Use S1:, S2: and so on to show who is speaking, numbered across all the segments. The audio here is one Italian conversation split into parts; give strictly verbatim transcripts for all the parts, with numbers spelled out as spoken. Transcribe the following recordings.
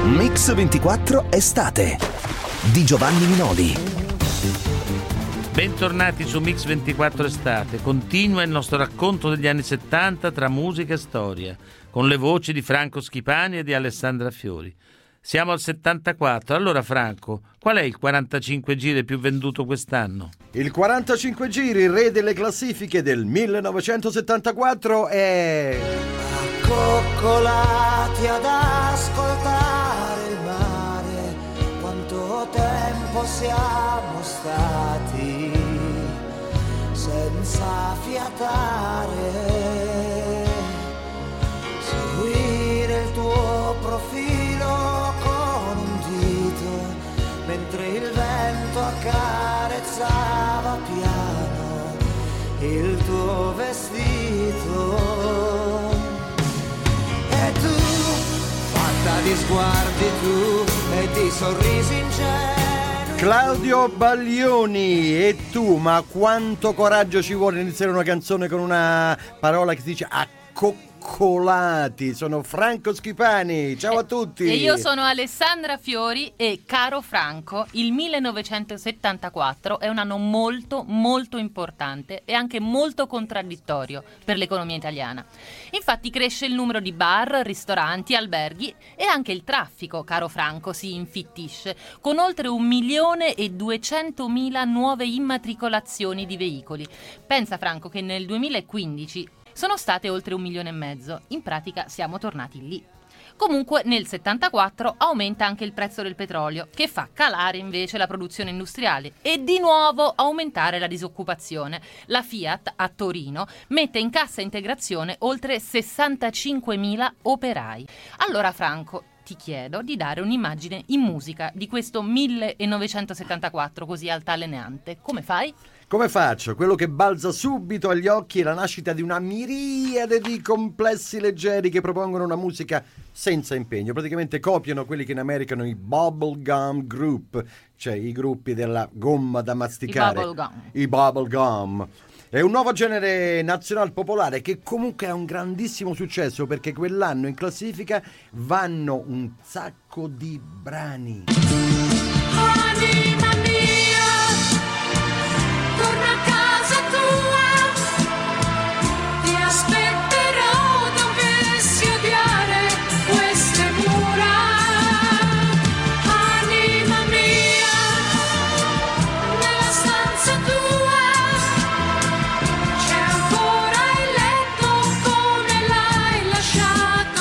S1: Mix ventiquattro Estate di Giovanni Minoli.
S2: Bentornati su Mix ventiquattro Estate. Continua il nostro racconto degli anni settanta tra musica e storia, con le voci di Franco Schipani e di Alessandra Fiori. Siamo al settantaquattro. Allora Franco, qual è il quarantacinque giri più venduto quest'anno?
S3: Il quarantacinque giri, il re delle classifiche del millenovecentosettantaquattro è...
S4: Accoccolati ad ascoltare il mare, quanto tempo siamo stati senza fiatare, seguire il tuo profilo con un dito, mentre il vento accarezzava piano il tuo vestito. Di sguardi tu e di sorrisi ingenui.
S3: Claudio Baglioni, e tu, ma quanto coraggio ci vuole iniziare una canzone con una parola che si dice accoccolati? Sono Franco Schipani, ciao a tutti.
S5: E io sono Alessandra Fiori e caro Franco, il millenovecentosettantaquattro è un anno molto molto importante e anche molto contraddittorio per l'economia italiana. Infatti cresce il numero di bar, ristoranti, alberghi e anche il traffico, caro Franco, si infittisce con oltre un milione e duecentomila nuove immatricolazioni di veicoli. Pensa Franco che nel duemilaquindici sono state oltre un milione e mezzo, in pratica siamo tornati lì. Comunque nel settantaquattro aumenta anche il prezzo del petrolio, che fa calare invece la produzione industriale e di nuovo aumentare la disoccupazione. La Fiat a Torino mette in cassa integrazione oltre sessantacinquemila operai. Allora Franco, ti chiedo di dare un'immagine in musica di questo millenovecentosettantaquattro così altalenante. Come fai?
S3: Come faccio? Quello che balza subito agli occhi è la nascita di una miriade di complessi leggeri che propongono una musica senza impegno. Praticamente copiano quelli che in America sono i bubblegum group, cioè i gruppi della gomma da masticare.
S5: I bubblegum.
S3: I bubblegum. È un nuovo genere nazional popolare che comunque ha un grandissimo successo, perché quell'anno in classifica vanno un sacco di brani.
S6: Anima mia, torna a casa tua, ti aspetterò dovessi odiare queste mura. Anima mia, nella stanza tua c'è ancora il letto come l'hai lasciato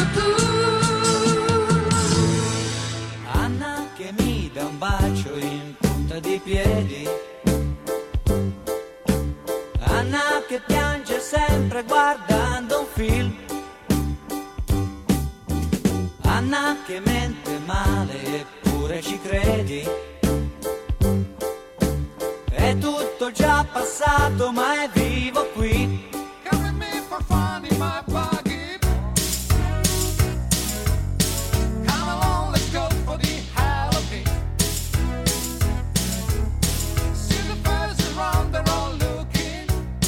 S6: tu.
S4: Anna che mi dà un bacio in punta di piedi, Anna che piange sempre guardando un film, Anna che mente male eppure ci credi, è tutto già passato ma è vivo qui. Come me for fun in my pocket. Come along, let's go for the Halloween. See the birds around, they're all looking.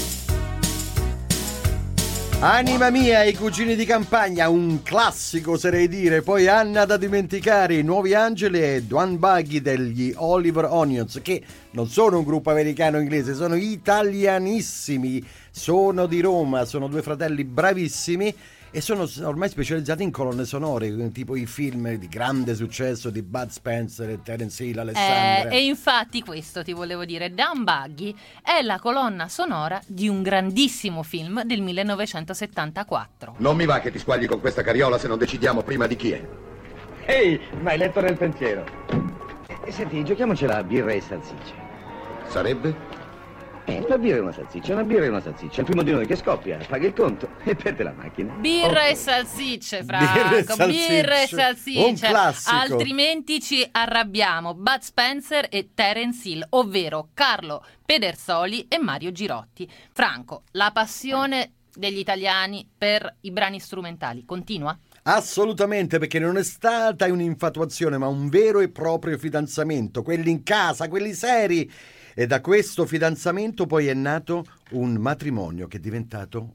S3: Anima mia, i cugini di campagna, un classico oserei dire. Poi Anna da dimenticare, i Nuovi Angeli e Dwan Buggy degli Oliver Onions, che non sono un gruppo americano o inglese, sono italianissimi, sono di Roma, sono due fratelli bravissimi e sono ormai specializzati in colonne sonore, tipo i film di grande successo di Bud Spencer e Terence Hill, Alessandra.
S5: Eh, e infatti questo ti volevo dire, Dwan Buggy è la colonna sonora di un grandissimo film del millenovecentosettantaquattro.
S7: Non mi va che ti squagli con questa carriola se non decidiamo prima di chi è.
S8: Ehi, ma hai letto nel pensiero? E senti, giochiamocela a birra e salsicce.
S7: Sarebbe?
S8: Eh, una birra e una salsiccia, una birra e una salsiccia. Il primo di noi che scoppia, paga il conto e perde la macchina.
S5: Birra
S8: Ok.
S5: e salsicce, Franco.
S3: Birra e salsicce.
S5: Birra e salsicce.
S3: Un classico.
S5: Altrimenti ci arrabbiamo. Bud Spencer e Terence Hill, ovvero Carlo Pedersoli e Mario Girotti. Franco, la passione degli italiani per i brani strumentali continua?
S3: Assolutamente, perché non è stata un'infatuazione, ma un vero e proprio fidanzamento, quelli in casa, quelli seri. E da questo fidanzamento poi è nato un matrimonio che è diventato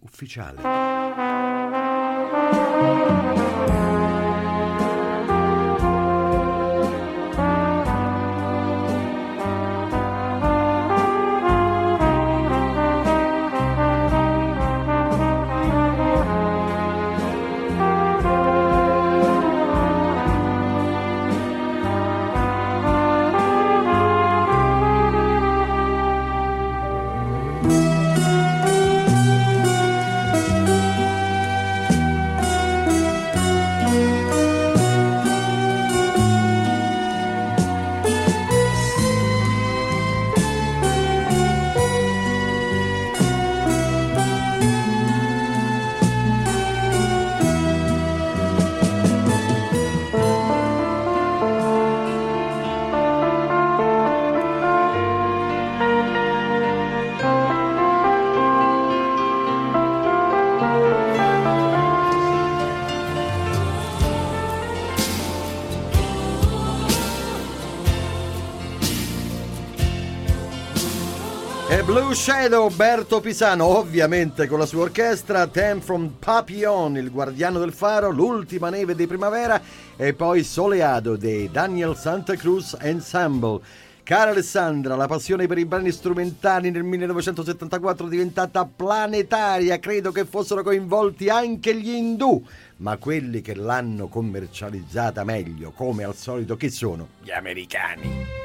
S3: ufficiale. E Blue Shadow, Berto Pisano, ovviamente con la sua orchestra. Theme from Papillon, il guardiano del faro, l'ultima neve di primavera, e poi Soleado dei Daniel Santa Cruz Ensemble. Cara Alessandra, la passione per i brani strumentali nel millenovecentosettantaquattro è diventata planetaria, credo che fossero coinvolti anche gli indù, ma quelli che l'hanno commercializzata meglio, come al solito, chi sono? Gli americani.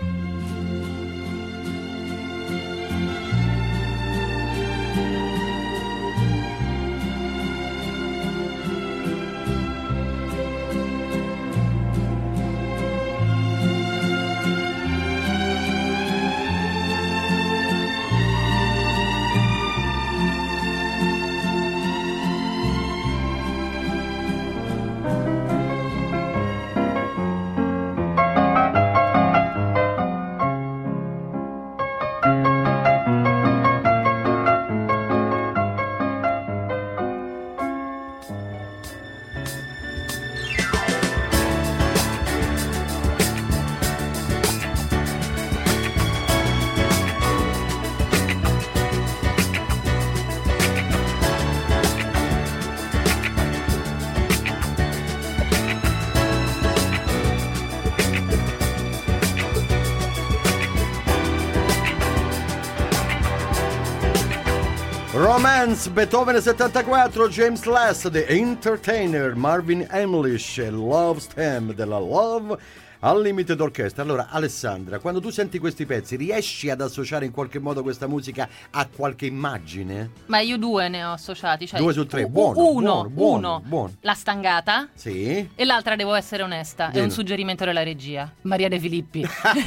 S3: Romance, Beethoven settantaquattro, James Last, The Entertainer, Marvin Hamlish, Love's Theme della Love Unlimited Orchestra. Allora Alessandra, quando tu senti questi pezzi riesci ad associare in qualche modo questa musica a qualche immagine?
S5: Ma io due ne ho associati, cioè
S3: due su tre,
S5: u-
S3: buono,
S5: uno,
S3: buono, buono,
S5: uno,
S3: buono.
S5: La stangata,
S3: sì,
S5: e l'altra, devo essere onesta,
S3: Dino.
S5: è un suggerimento della regia, Maria De Filippi.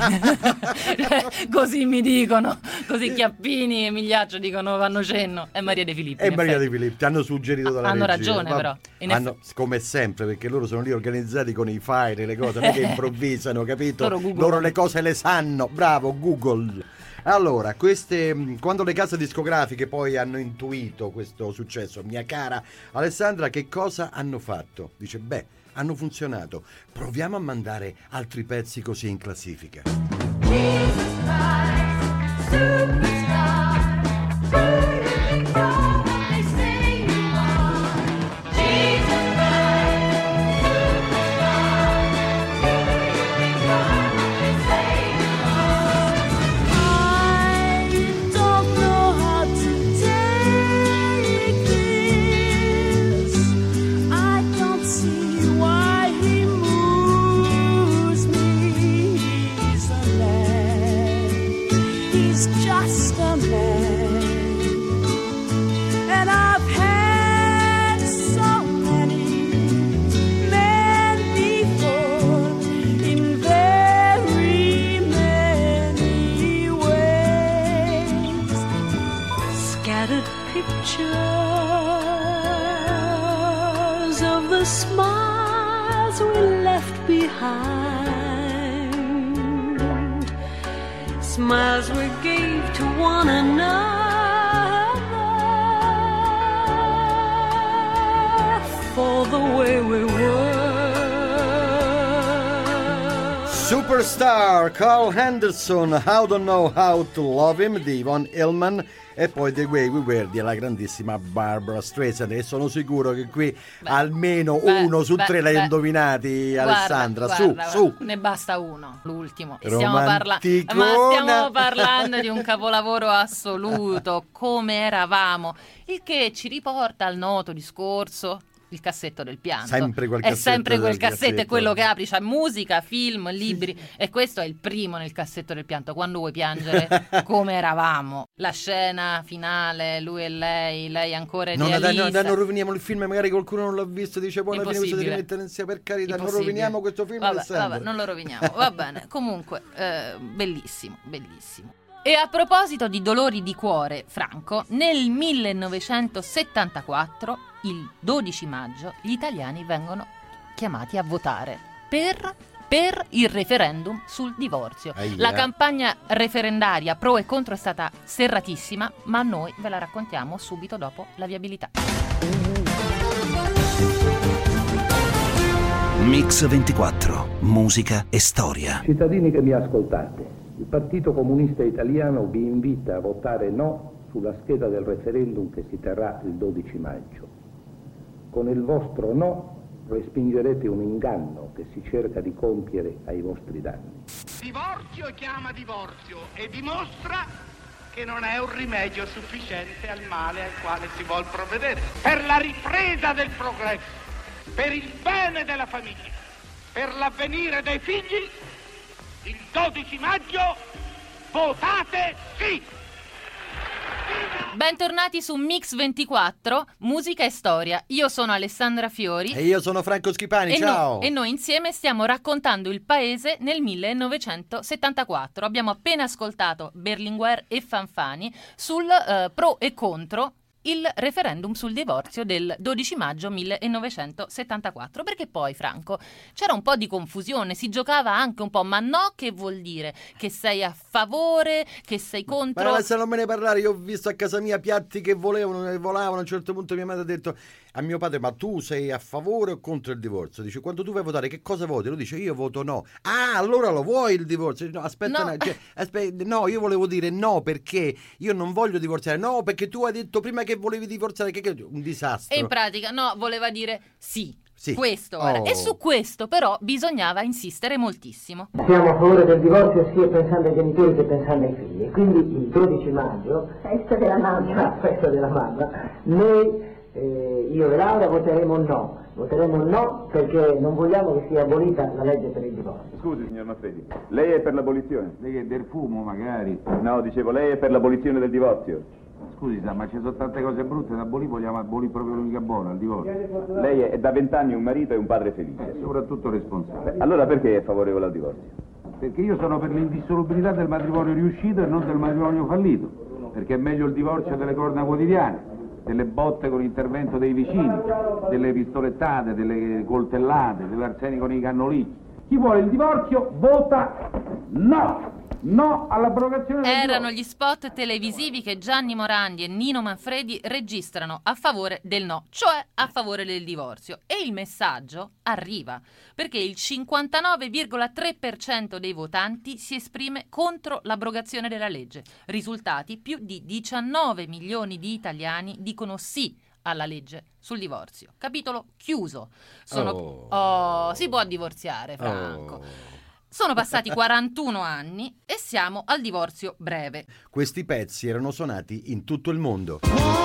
S5: Così mi dicono, così Chiappini e Migliaccio dicono vanno cenno, è Maria De Filippi.
S3: E
S5: in
S3: Maria
S5: effetti.
S3: De Filippi, ti hanno suggerito dalla
S5: Hanno
S3: regia.
S5: ragione,
S3: Ma-
S5: però. In
S3: hanno, come sempre, perché loro sono lì organizzati con i file, le cose, non è che improvvisano, capito?
S5: Loro Google.
S3: Loro le cose le sanno, bravo Google. Allora, queste, mh, quando le case discografiche poi hanno intuito questo successo, mia cara Alessandra, che cosa hanno fatto? Dice, beh, hanno funzionato, proviamo a mandare altri pezzi così in classifica.
S6: Jesus Christ, superstar, burning from what they say you are. Jesus Christ, superstar, burning from what they say you are. I don't know how to take this. I don't see why he moves me. He's a man. He's just a man. And I've had so many men before in very many ways. Scattered pictures of the smiles we left behind. Smiles we gave to one another for the way we were.
S3: Superstar, Carl Henderson, How Don't Know How to Love Him di Von Hillman, e poi The Way We Were della grandissima Barbara Streisand. E sono sicuro che qui
S5: Beh,
S3: almeno
S5: beh,
S3: uno su
S5: beh,
S3: tre l'hai
S5: beh.
S3: indovinati, Alessandra.
S5: Guarda,
S3: su,
S5: guarda,
S3: su.
S5: ne basta uno, l'ultimo. E Stiamo, parla-
S3: Romanticona.
S5: ma stiamo parlando di un capolavoro assoluto, Come eravamo, il che ci riporta al noto discorso. Il cassetto del pianto.
S3: Sempre quel
S5: è
S3: cassetto
S5: sempre quel
S3: del
S5: cassetto,
S3: cassetto.
S5: è quello che apri, c'è musica, film, libri, e questo è il primo nel cassetto del pianto. Quando vuoi piangere, come eravamo. La scena finale, lui e lei, lei ancora
S3: Non, dai,
S5: idealista.
S3: no, dai, non roviniamo il film, magari qualcuno non l'ha visto, dice poi alla fine questo
S5: Impossibile.
S3: devi mettere insieme, per carità, non
S5: Impossibile.
S3: roviniamo questo film,
S5: Vabbè,
S3: Alessandra.
S5: vabbè, non lo roviniamo, va bene. Comunque, eh, bellissimo, bellissimo. E a proposito di dolori di cuore, Franco, nel millenovecentosettantaquattro, il dodici maggio, gli italiani vengono chiamati a votare per, per il referendum sul divorzio.
S3: Aia.
S5: La campagna referendaria pro e contro è stata serratissima, ma noi ve la raccontiamo subito dopo la viabilità.
S1: Mix ventiquattro, musica e storia.
S8: Cittadini che mi ascoltate,
S9: Il Partito Comunista Italiano vi invita a votare no sulla scheda del referendum che si terrà il dodici maggio. Con il vostro no respingerete un inganno che si cerca di compiere ai vostri danni.
S10: Divorzio chiama divorzio e dimostra che non è un rimedio sufficiente al male al quale si vuol provvedere. Per la ripresa del progresso, per il bene della famiglia, per l'avvenire dei figli, il dodici maggio votate sì!
S5: Bentornati su Mix ventiquattro, musica e storia. Io sono Alessandra Fiori.
S3: E io sono Franco Schipani,
S5: e
S3: ciao!
S5: No, e noi insieme stiamo raccontando il paese nel millenovecentosettantaquattro. Abbiamo appena ascoltato Berlinguer e Fanfani sul uh, pro e contro il referendum sul divorzio del dodici maggio millenovecentosettantaquattro, perché poi, Franco, c'era un po' di confusione, si giocava anche un po', ma no, che vuol dire? Che sei a favore, che sei contro?
S3: Ma se non me ne parlare, io ho visto a casa mia piatti che volevano e volavano. A un certo punto mia madre ha detto a mio padre: ma tu sei a favore o contro il divorzio? Dice: quando tu vai a votare che cosa voti? Lui dice: io voto no. Ah, allora lo vuoi il divorzio? No, aspetta,
S5: no.
S3: No, cioè, aspetta, no, io volevo dire no perché io non voglio divorziare. No, perché tu hai detto prima che volevi divorziare, che, che un disastro.
S5: E in pratica no, voleva dire sì.
S3: Sì.
S5: Questo era.
S3: Oh.
S5: E su questo però bisognava insistere moltissimo.
S11: Siamo a favore del divorzio sia pensando ai genitori che pensando ai figli. E quindi il dodici maggio, festa della mamma, festa della mamma, noi, eh, io e Laura voteremo no. Voteremo no perché non vogliamo che sia abolita la legge per il divorzio.
S8: Scusi, signor Manfredi, lei è per l'abolizione? Lei è del fumo, magari. No, dicevo, lei è per l'abolizione del divorzio?
S12: Scusi, sa, ma ci sono tante cose brutte da abolire, vogliamo abolire proprio l'unica buona, il divorzio.
S8: Lei è da vent'anni un marito e un padre felice.
S12: E soprattutto responsabile.
S8: Beh, allora perché è favorevole al divorzio?
S12: Perché io sono per l'indissolubilità del matrimonio riuscito e non del matrimonio fallito. Perché è meglio il divorzio delle corna quotidiane, delle botte con l'intervento dei vicini, delle pistolettate, delle coltellate, dell'arsenico nei cannolini. Chi vuole il divorzio vota no! No all'abrogazione del
S5: Erano
S12: divorzio.
S5: gli spot televisivi che Gianni Morandi e Nino Manfredi registrano a favore del no, cioè a favore del divorzio. E il messaggio arriva, perché il cinquantanove virgola tre per cento dei votanti si esprime contro l'abrogazione della legge. Risultati: più di diciannove milioni di italiani dicono sì alla legge sul divorzio. Capitolo chiuso. Sono...
S3: Oh.
S5: Oh, si può divorziare, Franco.
S3: Oh.
S5: Sono passati quarantuno anni e siamo al divorzio breve.
S3: Questi pezzi erano suonati in tutto il mondo.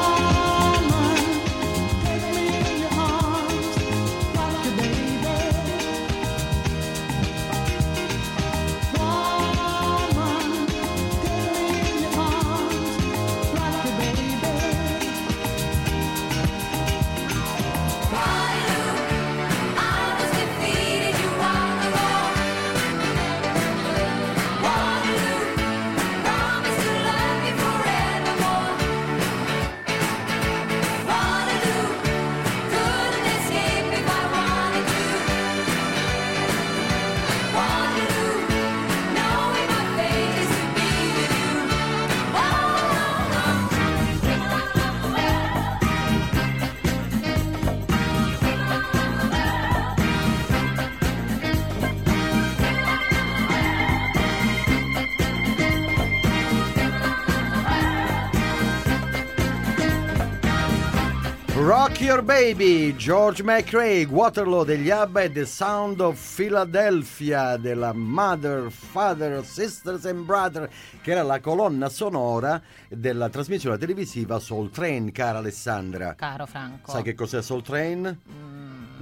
S3: Rock Your Baby, George McCrae, Waterloo degli ABBA e The Sound of Philadelphia della Mother, Father, Sisters and Brother, che era la colonna sonora della trasmissione televisiva Soul Train, cara Alessandra.
S5: Caro Franco.
S3: Sai che cos'è Soul Train? Mm.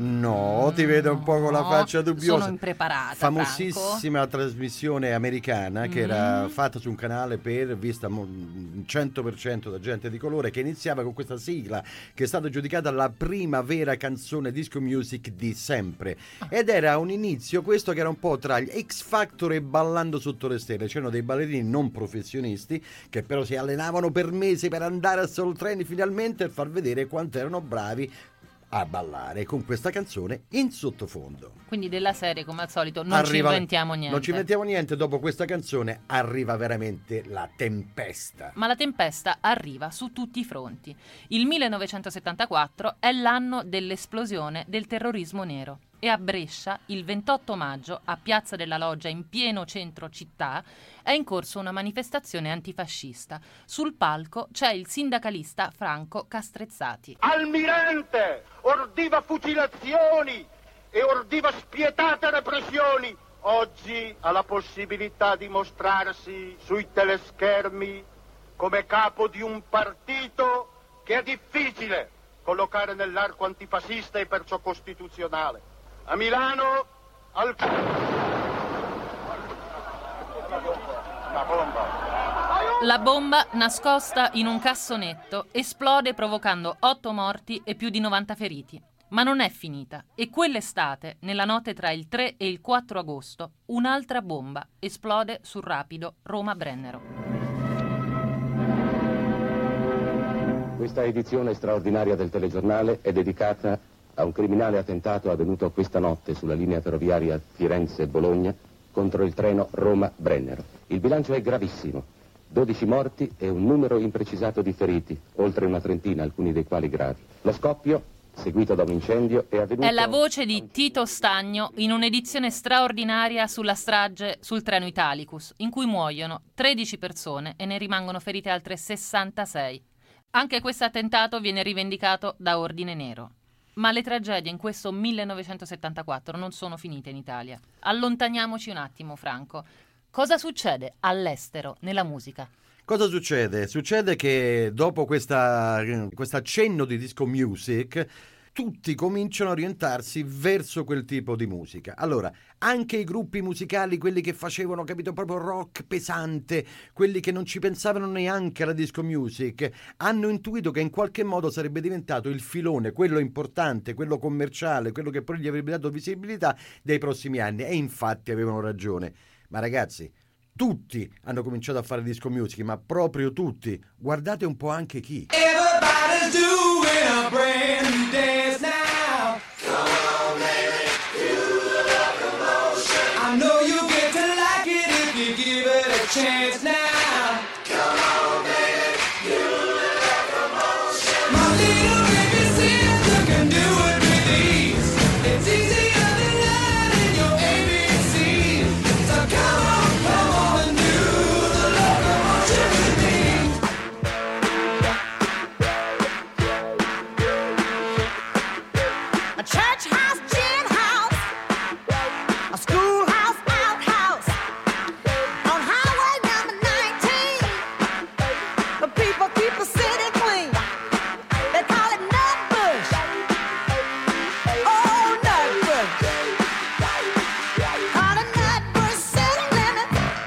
S3: No, ti vedo un po' con la faccia dubbiosa.
S5: Sono impreparata,
S3: famosissima
S5: Franco.
S3: Trasmissione americana che
S5: mm.
S3: era fatta su un canale per vista cento per cento da gente di colore, che iniziava con questa sigla che è stata giudicata la prima vera canzone disco music di sempre, ed era un inizio questo che era un po' tra gli X Factor e Ballando sotto le stelle. C'erano dei ballerini non professionisti che però si allenavano per mesi per andare a Soul Train finalmente e far vedere quanto erano bravi a ballare con questa canzone in sottofondo.
S5: Quindi della serie, come al solito, non
S3: arriva,
S5: ci inventiamo niente.
S3: Non ci inventiamo niente, dopo questa canzone arriva veramente la tempesta.
S5: Ma la tempesta arriva su tutti i fronti. Il millenovecentosettantaquattro è l'anno dell'esplosione del terrorismo nero. e a Brescia, il ventotto maggio, a Piazza della Loggia, in pieno centro città, è in corso una manifestazione antifascista. Sul palco c'è il sindacalista Franco Castrezzati.
S10: Almirante ordiva fucilazioni e ordiva spietate repressioni. Oggi ha la possibilità di mostrarsi sui teleschermi come capo di un partito che è difficile collocare nell'arco antifascista e perciò costituzionale. A Milano, al... Una bomba.
S5: La bomba, nascosta in un cassonetto, esplode provocando otto morti e più di novanta feriti. Ma non è finita, e quell'estate, nella notte tra il tre e il quattro agosto, un'altra bomba esplode sul rapido Roma-Brennero.
S13: Questa edizione straordinaria del telegiornale è dedicata a un criminale attentato avvenuto questa notte sulla linea ferroviaria Firenze-Bologna contro il treno Roma-Brennero. Il bilancio è gravissimo, dodici morti e un numero imprecisato di feriti, oltre una trentina, alcuni dei quali gravi. Lo scoppio, seguito da un incendio, è avvenuto...
S5: È la voce di Tito Stagno in un'edizione straordinaria sulla strage sul treno Italicus, in cui muoiono tredici persone e ne rimangono ferite altre sessantasei. Anche questo attentato viene rivendicato da Ordine Nero. Ma le tragedie in questo millenovecentosettantaquattro non sono finite in Italia. Allontaniamoci un attimo, Franco. Cosa succede all'estero nella musica?
S3: Cosa succede? Succede che dopo questa, questo accenno di disco music, tutti cominciano a orientarsi verso quel tipo di musica. Allora, anche i gruppi musicali, quelli che facevano, capito, proprio rock pesante, quelli che non ci pensavano neanche alla disco music, hanno intuito che in qualche modo sarebbe diventato il filone, quello importante, quello commerciale, quello che poi gli avrebbe dato visibilità dei prossimi anni. E infatti avevano ragione. Ma ragazzi, tutti hanno cominciato a fare disco music, ma proprio tutti. Guardate un po' anche chi.
S4: Everybody's doing a brand new dance now. Come on, baby, feel the locomotion. I know you get to like it if you give it a chance now. Come on, baby, feel the locomotion. My little baby sister can do it with ease. It's easier than learning your A B C. So come on, come on and do the locomotion with me.
S14: A church house, gin house, a schoolhouse, outhouse, on highway number nineteen. The people keep the city clean. They call it Nutbush. Oh, Nutbush. Call it Nutbush city limit.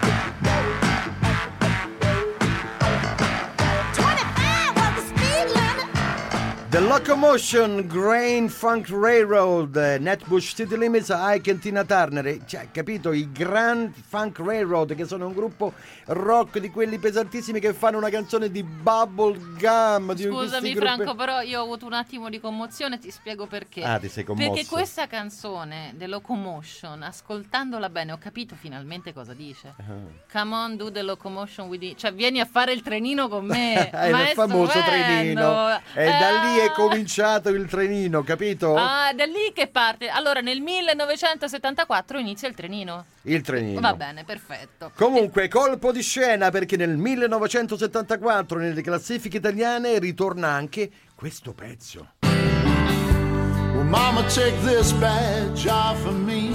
S14: twenty-five was the speed limit.
S3: The Locomotion, Grain Funk Railroad, Nutbush City Limits, Ike e Tina Turner. Cioè, capito? I Grand Funk Railroad, che sono un gruppo rock di quelli pesantissimi che fanno una canzone di bubble gum. Di
S5: Scusami
S3: gruppi...
S5: Franco, però io ho avuto un attimo di commozione, ti spiego perché.
S3: Ah, ti sei commosso.
S5: Perché questa canzone, The Locomotion, ascoltandola bene, ho capito finalmente cosa dice.
S3: Uh-huh.
S5: Come on, do the locomotion with me. Cioè, vieni a fare il trenino con me.
S3: È
S5: Ma
S3: il
S5: è
S3: famoso
S5: stupendo.
S3: trenino. E
S5: Eh,
S3: da lì è cominciato il trenino, capito?
S5: Ah, da lì che parte. Allora, nel millenovecentosettantaquattro inizia il trenino.
S3: Il trenino.
S5: Va bene, perfetto.
S3: Comunque, colpo di scena, perché nel millenovecentosettantaquattro nelle classifiche italiane ritorna anche questo pezzo.
S15: Well, mama, take this badge off of me,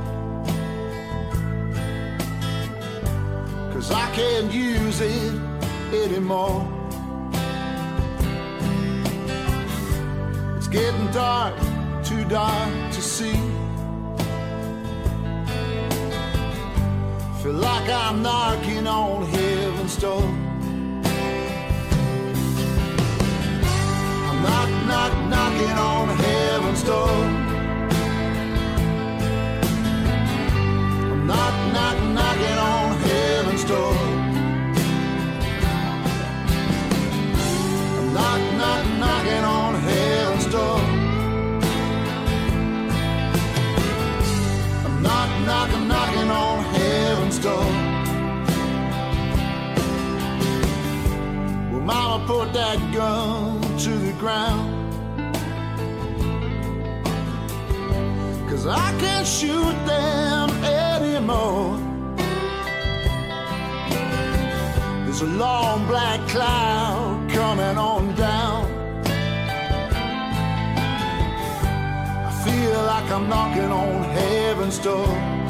S15: 'cause I can't use it anymore. It's getting dark, too dark to see. Feel like I'm knocking on heaven's door. I'm knock, knock, knocking on heaven's door. I'm knock, knock, knocking on heaven's door. I'm knock, knock, knocking on heaven's door. I'm knock, knock, knocking on heaven's door. Well, mama, put that gun to the ground, 'cause 'cause I can't shoot them anymore. There's a long black cloud coming on down. I feel like I'm knocking on heaven's door.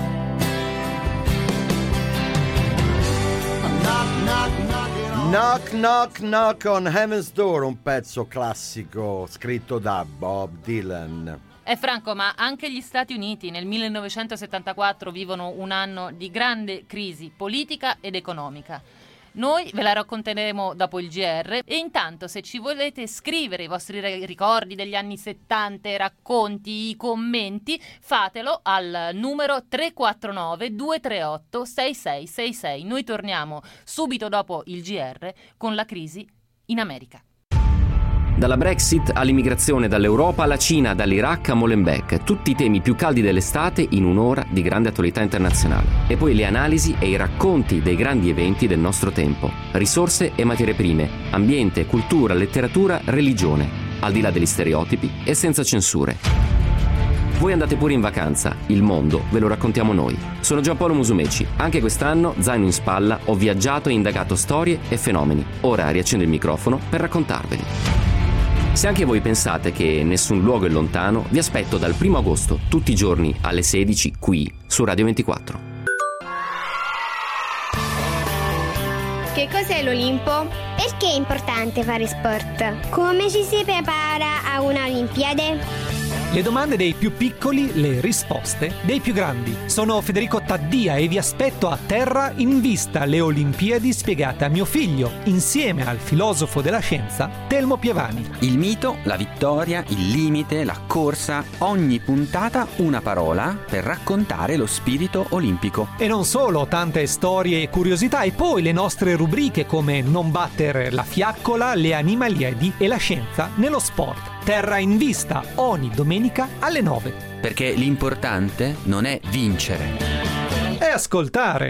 S15: Knock, knock, knocking on.
S3: Knock Knock Knock on Heaven's Door, un pezzo classico scritto da Bob Dylan.
S5: Eh Franco, ma anche gli Stati Uniti nel millenovecentosettantaquattro vivono un anno di grande crisi politica ed economica. Noi ve la racconteremo dopo il G R e intanto, se ci volete scrivere i vostri ricordi degli anni settanta, i racconti, i commenti, fatelo al numero tre quattro nove due tre otto sei sei sei sei. Noi torniamo subito dopo il G R con la crisi in America.
S16: Dalla Brexit all'immigrazione, dall'Europa alla Cina, dall'Iraq a Molenbeek, tutti i temi più caldi dell'estate in un'ora di grande attualità internazionale. E poi le analisi e i racconti dei grandi eventi del nostro tempo. Risorse e materie prime, ambiente, cultura, letteratura, religione, al di là degli stereotipi e senza censure. Voi andate pure in vacanza, il mondo ve lo raccontiamo noi. Sono Giampaolo Musumeci, anche quest'anno, zaino in spalla, ho viaggiato e indagato storie e fenomeni. Ora riaccendo il microfono per raccontarveli. Se anche voi pensate che nessun luogo è lontano, vi aspetto dal primo agosto, tutti i giorni alle sedici, qui, su Radio ventiquattro.
S17: Che cos'è l'Olimpo? Perché è importante fare sport? Come ci si prepara a una Olimpiade?
S18: Le domande dei più piccoli, le risposte dei più grandi. Sono Federico Taddia e vi aspetto a Terra in Vista, le Olimpiadi spiegate a mio figlio, insieme al filosofo della scienza Telmo Pievani.
S19: Il mito, la vittoria, il limite, la corsa, ogni puntata una parola per raccontare lo spirito olimpico.
S18: E non solo, tante storie e curiosità, e poi le nostre rubriche come Non battere la fiaccola, le animaliadi e la scienza nello sport. Terra in Vista, ogni domenica alle nove.
S19: Perché l'importante non è vincere,
S18: è ascoltare.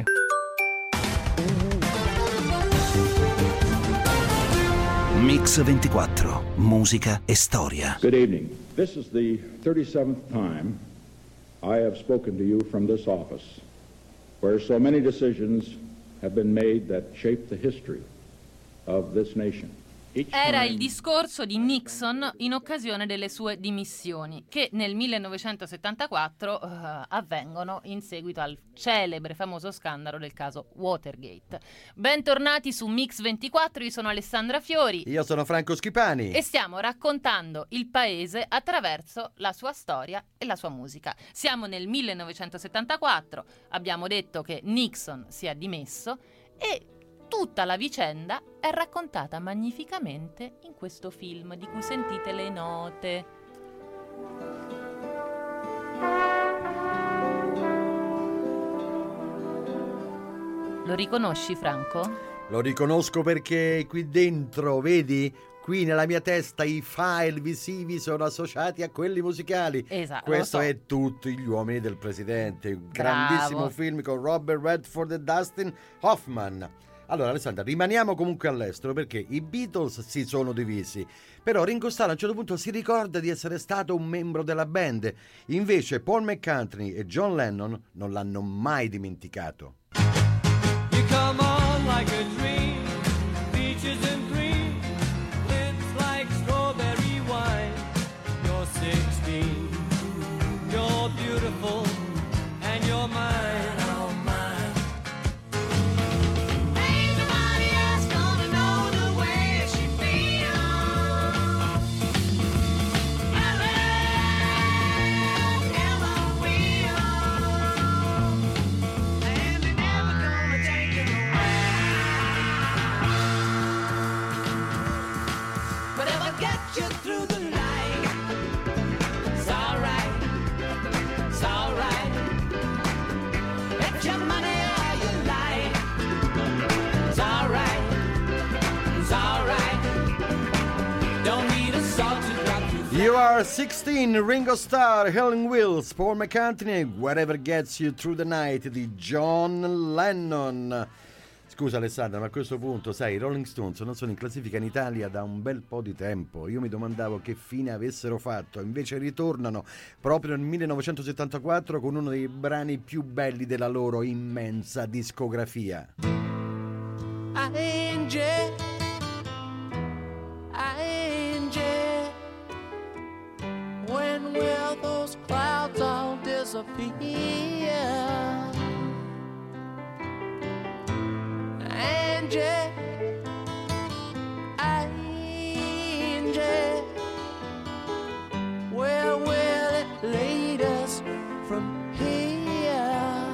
S1: Mix ventiquattro, musica e storia.
S20: Good evening. This is the thirty-seventh time I have spoken to you from this office, where so many decisions have been made that shape the history of this nation.
S5: Era il discorso di Nixon in occasione delle sue dimissioni, che nel millenovecentosettantaquattro uh, avvengono in seguito al celebre famoso scandalo del caso Watergate. Bentornati su Mix ventiquattro, io sono Alessandra Fiori.
S3: Io sono Franco Schipani.
S5: E stiamo raccontando il paese attraverso la sua storia e la sua musica. Siamo nel millenovecentosettantaquattro, abbiamo detto che Nixon si è dimesso e tutta la vicenda è raccontata magnificamente in questo film di cui sentite le note. Lo riconosci, Franco?
S3: Lo riconosco perché qui dentro, vedi, qui nella mia testa i file visivi sono associati a quelli musicali.
S5: Esatto.
S3: Questo
S5: so.
S3: è Tutti gli uomini del presidente, un
S5: Bravo.
S3: grandissimo film con Robert Redford e Dustin Hoffman. Allora Alessandra, rimaniamo comunque all'estero perché i Beatles si sono divisi, però Ringo Starr a un certo punto si ricorda di essere stato un membro della band, invece Paul McCartney e John Lennon non l'hanno mai dimenticato.
S4: You come on like a dream, peaches and cream, lips like strawberry wine. You're sixteen, you're beautiful, and you're mine.
S3: You Are sixteen, Ringo Starr, Helen Wills, Paul McCartney, Whatever Gets You Through the Night di John Lennon. Scusa Alessandra, ma a questo punto, sai, i Rolling Stones non sono in classifica in Italia da un bel po' di tempo. Io mi domandavo che fine avessero fatto. Invece ritornano proprio nel millenovecentosettantaquattro con uno dei brani più belli della loro immensa discografia.
S4: Angie, Angie, when will those clouds all disappear? Angie, Angie, where will it lead us from here?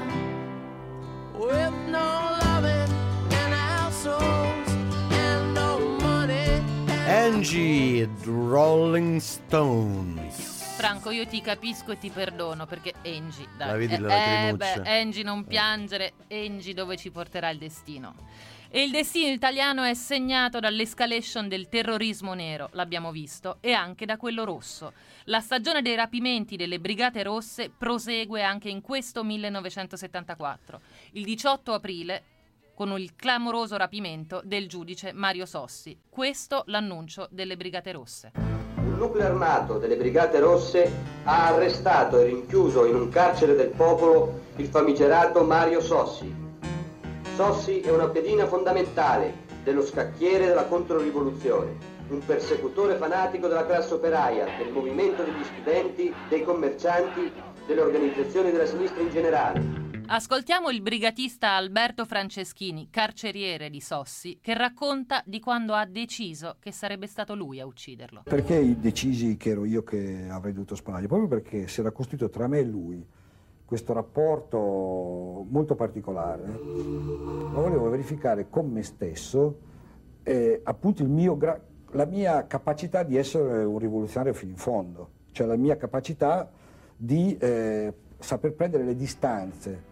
S4: With no loving in our souls and no money.
S3: Angie, Rolling Stones.
S5: Franco, io ti capisco e ti perdono perché Angie, dai,
S3: La vedi
S5: eh,
S3: la
S5: eh, beh,
S3: lacrimuccia?
S5: Angie non piangere, Angie dove ci porterà il destino. E il destino italiano è segnato dall'escalation del terrorismo nero, l'abbiamo visto, e anche da quello rosso. La stagione dei rapimenti delle Brigate Rosse prosegue anche in questo millenovecentosettantaquattro. Il diciotto aprile con il clamoroso rapimento del giudice Mario Sossi. Questo l'annuncio delle Brigate Rosse.
S21: Un nucleo armato delle Brigate Rosse ha arrestato e rinchiuso in un carcere del popolo il famigerato Mario Sossi. Sossi è una pedina fondamentale dello scacchiere della controrivoluzione, un persecutore fanatico della classe operaia, del movimento degli studenti, dei commercianti, delle organizzazioni della sinistra in generale.
S5: Ascoltiamo il brigatista Alberto Franceschini, carceriere di Sossi, che racconta di quando ha deciso che sarebbe stato lui a ucciderlo.
S22: Perché decisi che ero io che avrei dovuto sparargli? Proprio perché si era costruito tra me e lui questo rapporto molto particolare. Lo volevo verificare con me stesso, eh, appunto il mio gra- la mia capacità di essere un rivoluzionario fino in fondo, cioè la mia capacità di eh, saper prendere le distanze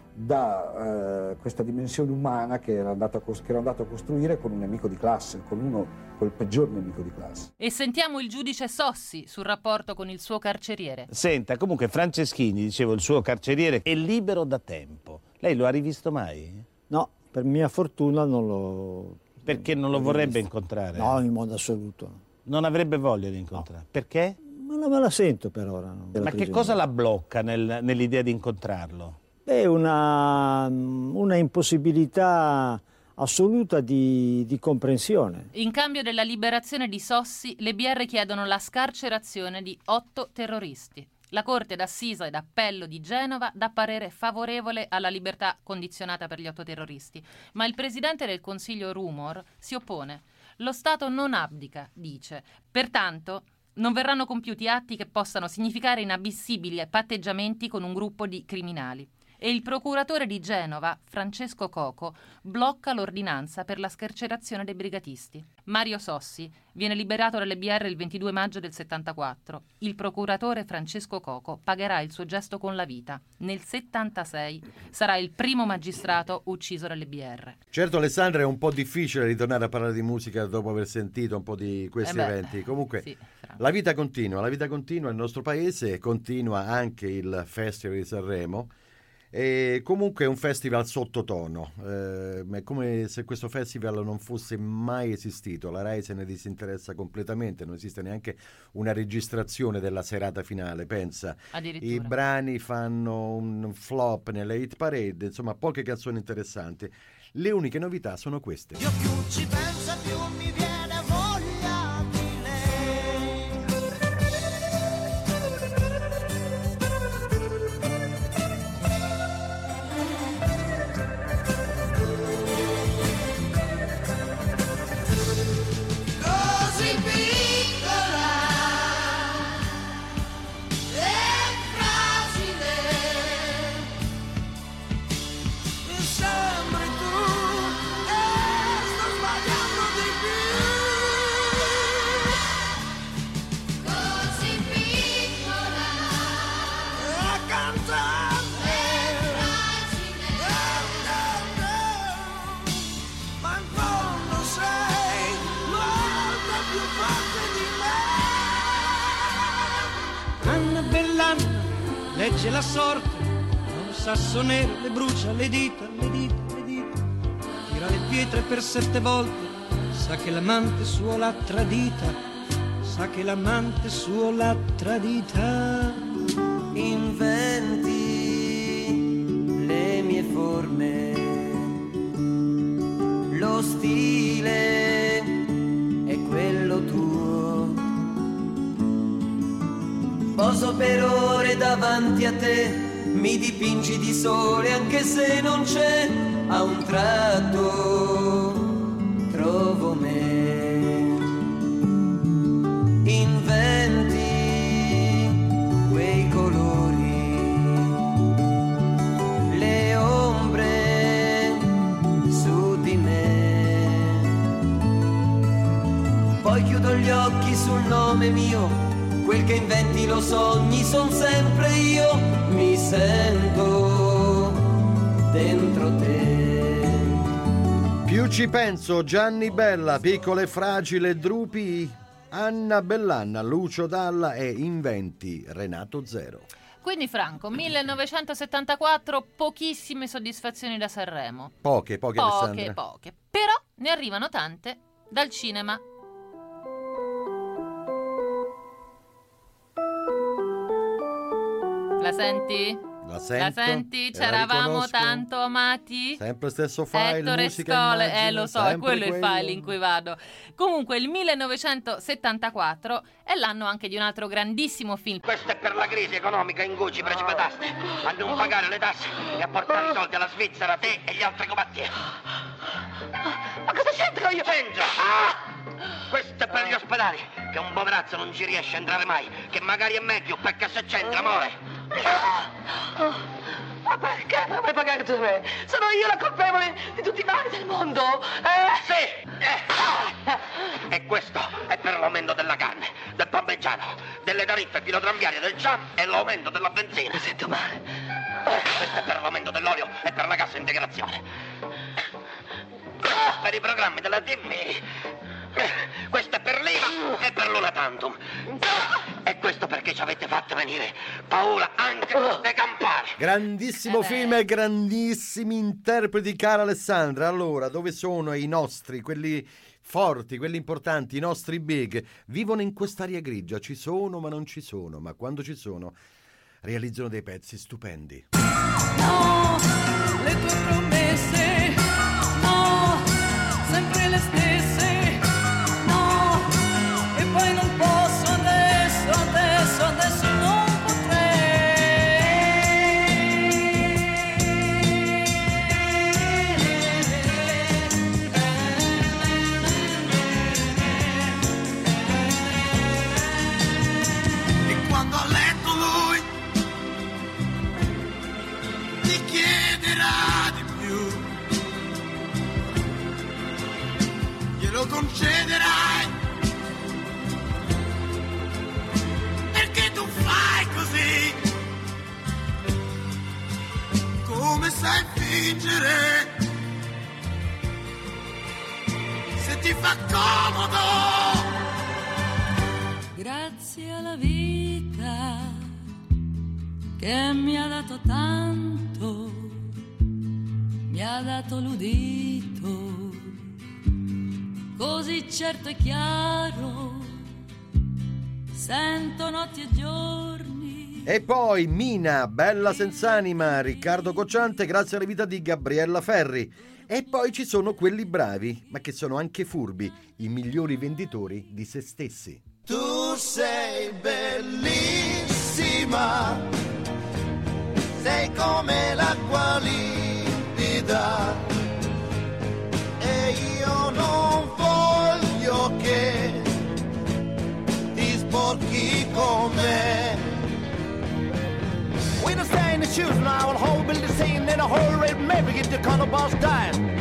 S22: da eh, questa dimensione umana che ero, andato a cos- che ero andato a costruire con un nemico di classe, con uno, col peggior nemico di classe.
S5: E sentiamo il giudice Sossi sul rapporto con il suo carceriere.
S2: Senta, comunque Franceschini, dicevo, il suo carceriere, è libero da tempo. Lei lo ha rivisto mai?
S23: No, per mia fortuna non lo...
S2: Perché non lo vorrebbe incontrare?
S23: No, in modo assoluto.
S2: Non avrebbe voglia di incontrare? No. Perché?
S23: Ma non me la sento per ora. No,
S2: Ma che cosa la blocca nel, nell'idea di incontrarlo?
S23: È una, una impossibilità assoluta di, di comprensione.
S5: In cambio della liberazione di Sossi, le B R chiedono la scarcerazione di otto terroristi. La Corte d'Assise d'Appello di Genova dà parere favorevole alla libertà condizionata per gli otto terroristi, ma il presidente del Consiglio Rumor si oppone. Lo Stato non abdica, dice. Pertanto non verranno compiuti atti che possano significare inammissibili patteggiamenti con un gruppo di criminali. E il procuratore di Genova, Francesco Coco, blocca l'ordinanza per la scarcerazione dei brigatisti. Mario Sossi viene liberato dalle B R il ventidue maggio del settantaquattro. Il procuratore Francesco Coco pagherà il suo gesto con la vita. Nel settantasei sarà il primo magistrato ucciso dalle B R.
S3: Certo Alessandra, è un po' difficile ritornare a parlare di musica dopo aver sentito un po' di questi
S5: Eh beh,
S3: eventi. Comunque
S5: sì,
S3: la vita continua, la vita continua nel nostro paese, continua anche il Festival di Sanremo. E comunque è un festival sottotono, eh, è come se questo festival non fosse mai esistito. La Rai se ne disinteressa completamente, non esiste neanche una registrazione della serata finale, pensa. I brani fanno un flop nelle hit parade, insomma poche canzoni interessanti. Le uniche novità sono queste.
S4: Io più ci penso più mi viene voglia di lei. Così piccola e fragile, mi sembri tu e sto sbagliando di più. Così piccola e cantante e fragile, ma in fondo sei molto più forte di me.
S24: Anna bell'Anna legge la sorte, un sasso nero le brucia le dita, le dita, le dita,
S6: tra le pietre per sette volte, sa che l'amante suo l'ha tradita, sa che l'amante suo l'ha tradita.
S7: Inventi le mie forme, lo stile è quello tuo. Poso per ore davanti a te, mi dipingi di sole anche se non c'è, a un tratto trovo me. Inventi quei colori, le ombre su di me. Poi chiudo gli occhi sul nome mio, quel che inventi lo sogni, son sempre io, mi sento dentro te.
S3: Più ci penso, Gianni Bella, Piccola e fragile, Drupi, Anna Bellanna, Lucio Dalla e Inventi, Renato Zero.
S5: Quindi Franco, millenovecentosettantaquattro, pochissime soddisfazioni da Sanremo.
S3: Poche, poche,
S5: Poche,
S3: Alessandra.
S5: poche. Però ne arrivano tante dal cinema. La senti?
S3: La sento,
S5: La senti?
S3: e
S5: Ci
S3: la
S5: eravamo
S3: riconosco.
S5: tanto amati.
S3: Sempre stesso file,
S5: Ettore
S3: musica,
S5: Scole,
S3: immagine,
S5: eh lo so, è
S3: sempre
S5: quello il
S3: quello.
S5: file in cui vado. Comunque il millenovecentosettantaquattro è l'anno anche di un altro grandissimo film.
S10: Questo è per la crisi economica in cui ci precipitaste a non pagare le tasse e a portare i soldi alla Svizzera, te e gli altri combattieri. Ma cosa c'entra io? C'entra! Ah! Questo è per gli ospedali, che un poverazzo non ci riesce a entrare mai, che magari è meglio, perché se c'entra muore.
S9: Ma perché dovrei pagare tu me? Sono io la colpevole di tutti i mali del mondo? Eh?
S10: Sì! Eh. E questo è per l'aumento della carne, del parmigiano, delle tariffe filotramviarie del Ciam e l'aumento della benzina.
S9: Mi sento male.
S10: Questo è per l'aumento dell'olio e per la cassa integrazione. Per i programmi della T V. Questo è per l'I V A e per l'una tantum. E questo perché ci avete fatto venire paura anche dei campari.
S3: Grandissimo
S10: Eh
S3: film e grandissimi interpreti, cara Alessandra. Allora, dove sono i nostri, quelli forti, quelli importanti, i nostri big? Vivono in quest'aria grigia, ci sono ma non ci sono, ma quando ci sono realizzano dei pezzi stupendi.
S4: No, le tue promesse, no, sempre le stesse, no, e poi non posso adesso, adesso, adesso non
S15: E quando a letto lui ti chiederà di più, glielo concederai, perché tu fai così, come sai fingere, se ti fa comodo.
S4: Grazie alla vita che mi ha dato tanto, mi ha dato l'udito, così certo e chiaro, sento notti e giorni.
S3: E poi Mina, Bella senz'anima, Riccardo Cocciante, grazie alla vita di Gabriella Ferri. E poi ci sono quelli bravi, ma che sono anche furbi, i migliori venditori di se stessi.
S15: Tu sei bellissima, sei come l'acqua limpida e io non voglio che ti sporchi con me.
S11: We don't stay in the shoes now, the whole building scene in a whole red maybe get the color boss dying.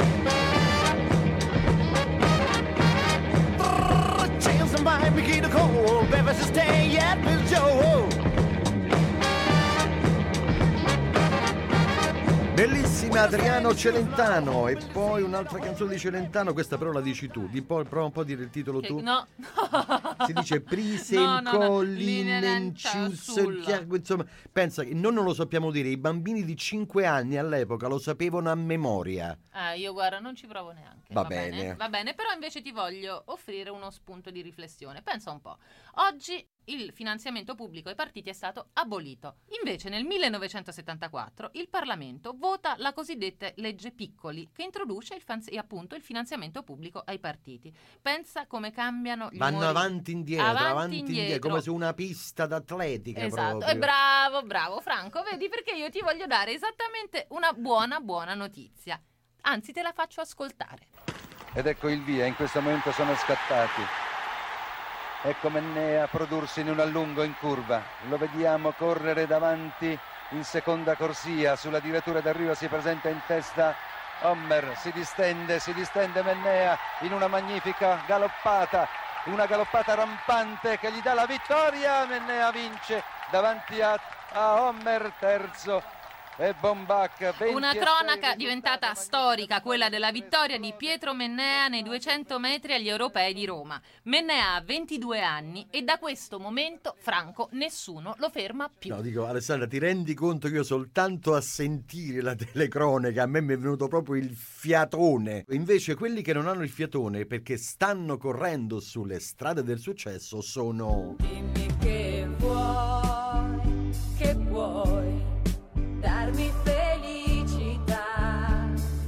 S11: Chance and mine begin to cold, baby, to stay at Miss Joe.
S3: Bellissima Prima Adriano Celentano e poi un'altra canzone di Celentano, questa però la dici tu. Di poi, prova un po' a dire il titolo
S5: Che-
S3: tu.
S5: no.
S3: Si dice Prisen
S5: No, no, no.
S3: Collinencius, insomma, pensa che noi non lo sappiamo dire, i bambini di cinque anni all'epoca lo sapevano a memoria.
S5: Ah, io guarda, non ci provo neanche.
S3: Va bene.
S5: Va bene, però invece ti voglio offrire uno spunto di riflessione. Pensa un po'. Oggi il finanziamento pubblico ai partiti è stato abolito. Invece nel millenovecentosettantaquattro il Parlamento vota la cosiddetta legge Piccoli, che introduce il, fan- appunto il finanziamento pubblico ai partiti. Pensa come cambiano gli
S3: Vanno
S5: umori.
S3: avanti indietro,
S5: Avanti,
S3: avanti indietro,
S5: indietro.
S3: come su una pista d'atletica
S5: Esatto,
S3: proprio.
S5: e bravo, bravo Franco, vedi, perché io ti voglio dare esattamente una buona, buona notizia. Anzi, te la faccio ascoltare.
S8: Ed ecco il via, in questo momento sono scattati. Ecco Mennea prodursi in un allungo in curva. Lo vediamo correre davanti in seconda corsia. Sulla direttura d'arrivo si presenta in testa Hommer. Si distende, si distende Mennea in una magnifica galoppata. Una galoppata rampante che gli dà la vittoria. Mennea vince davanti a, a Hommer, terzo. E Bombach,
S5: Una cronaca diventata storica, quella della vittoria di Pietro Mennea nei duecento metri agli europei di Roma. Mennea ha ventidue anni e da questo momento, Franco, nessuno lo ferma più.
S3: No, dico, Alessandra, ti rendi conto che io soltanto a sentire la telecronaca a me mi è venuto proprio il fiatone. Invece quelli che non hanno il fiatone perché stanno correndo sulle strade del successo sono...
S4: Dimmi che vuoi, che vuoi darmi felicità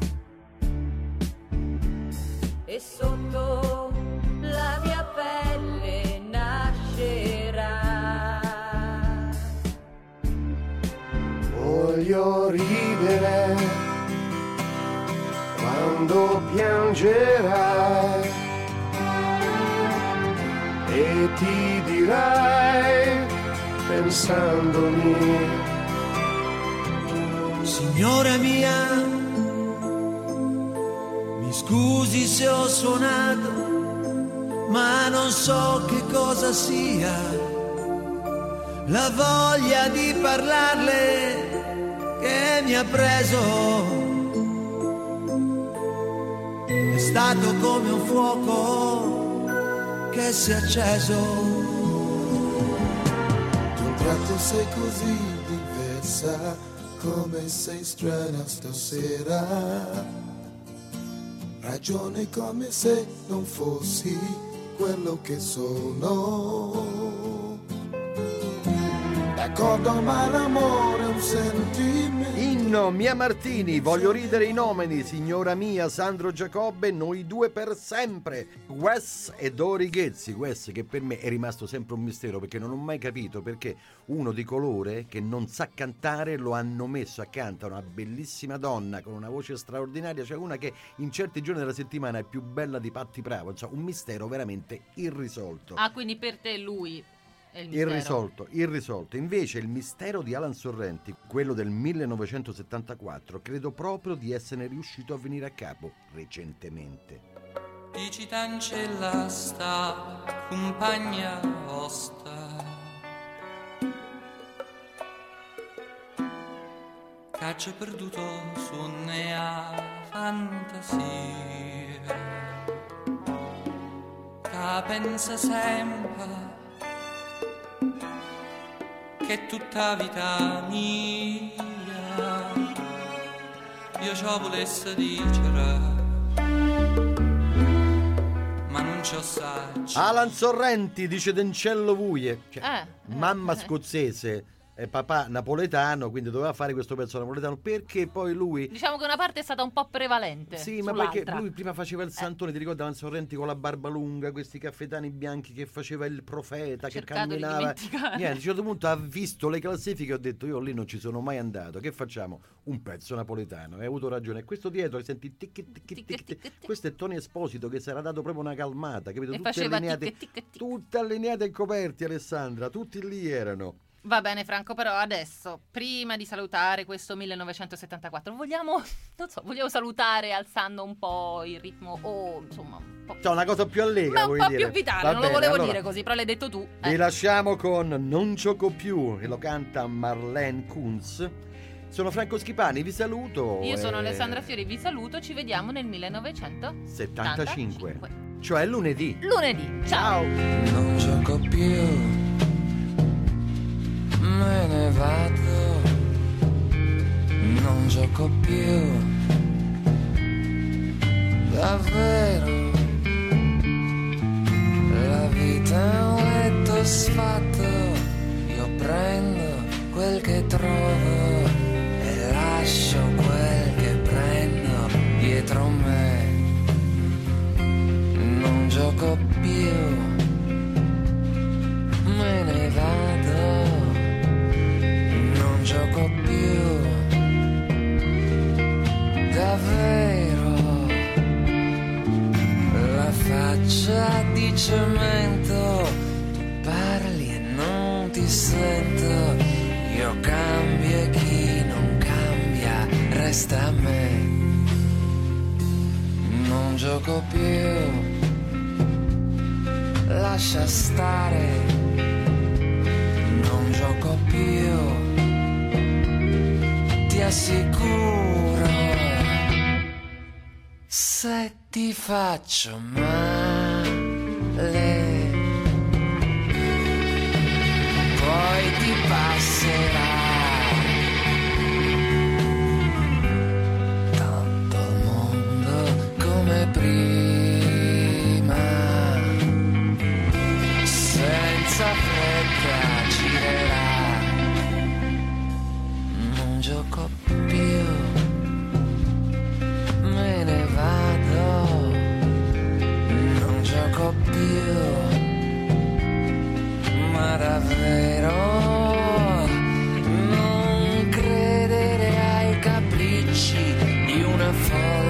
S4: e sotto la mia pelle nascerà.
S11: Voglio ridere quando piangerai e ti dirai pensandomi:
S6: Signora mia, mi scusi se ho suonato, ma non so che cosa sia la voglia di parlarle che mi ha preso. È stato come un fuoco che si è acceso.
S11: Di un tratto sei così diversa, come sei strana stasera, ragioni come se non fossi quello che sono. D'accordo, ma l'amore è un sentimento.
S3: Inno, Mia Martini, voglio ridere i nomini, signora mia, Sandro Giacobbe, noi due per sempre. Wes e Dori Ghezzi, Wes che per me è rimasto sempre un mistero perché non ho mai capito perché uno di colore che non sa cantare lo hanno messo accanto a una bellissima donna con una voce straordinaria, cioè una che in certi giorni della settimana è più bella di Patti Bravo, insomma un mistero veramente irrisolto.
S5: Ah, quindi per te lui è il mistero.
S3: Irrisolto, irrisolto. Invece il mistero di Alan Sorrenti, quello del millenovecentosettantaquattro, credo proprio di essere riuscito a venire a capo recentemente.
S12: Dici t'ancella sta compagna vostra, caccio perduto su a fantasia, che pensa sempre che tutta vita mia io ciò volesse dicere, ma non ci saggio.
S3: Alan Sorrenti dice Dencello Vuie, cioè,
S5: Eh,
S3: mamma scozzese e papà napoletano, quindi doveva fare questo pezzo napoletano perché poi lui...
S5: Diciamo che una parte è stata un po' prevalente.
S3: Sì, ma
S5: sull'altra.
S3: perché lui prima faceva il santone, ti ricordi Alan Sorrenti con la barba lunga, questi caffetani bianchi che faceva il profeta, che
S5: Cercato di
S3: camminava.
S5: dimenticare.
S3: Niente, a un certo punto ha visto le classifiche e ho detto io lì non ci sono mai andato, che facciamo? Un pezzo napoletano, hai avuto ragione. E questo dietro senti tic tic tic tic tic. Questo è Tony Esposito che si era dato proprio una calmata, capito?
S5: E
S3: Tutte
S5: faceva
S3: allineate,
S5: tic, tic, tic.
S3: tutte allineate e coperti, Alessandra, tutti lì erano.
S5: Va bene Franco, però adesso, prima di salutare questo millenovecentosettantaquattro, vogliamo, non so, vogliamo salutare alzando un po' il ritmo o insomma un po',
S3: Cioè una cosa più allegra,
S5: ma un
S3: vuoi
S5: po'
S3: dire?
S5: più vitale,
S3: Va
S5: non
S3: bene,
S5: lo volevo
S3: allora
S5: dire così, però l'hai detto tu.
S3: Vi
S5: Eh.
S3: lasciamo con Non gioco più e lo canta Marlene Kunz. Sono Franco Schipani, vi saluto.
S5: Io sono
S3: e-
S5: Alessandra Fiori, vi saluto, ci vediamo nel millenovecentosettantacinque.
S3: settantacinque, cioè lunedì.
S5: Lunedì, ciao!
S12: Non gioco più, me ne vado, non gioco più, davvero, la vita è un letto sfatto, io prendo quel che trovo e lascio quel che prendo dietro me, non gioco più, me ne vado, non gioco più, davvero, la faccia di cemento, tu parli e non ti sento, io cambio e chi non cambia resta a me, non gioco più, lascia stare, non gioco più, ti assicuro, se ti faccio male, poi ti passerà, tanto il mondo come prima, senza fretta girerà, non gioco più, me ne vado, non gioco più, ma davvero non credere ai capricci di una folla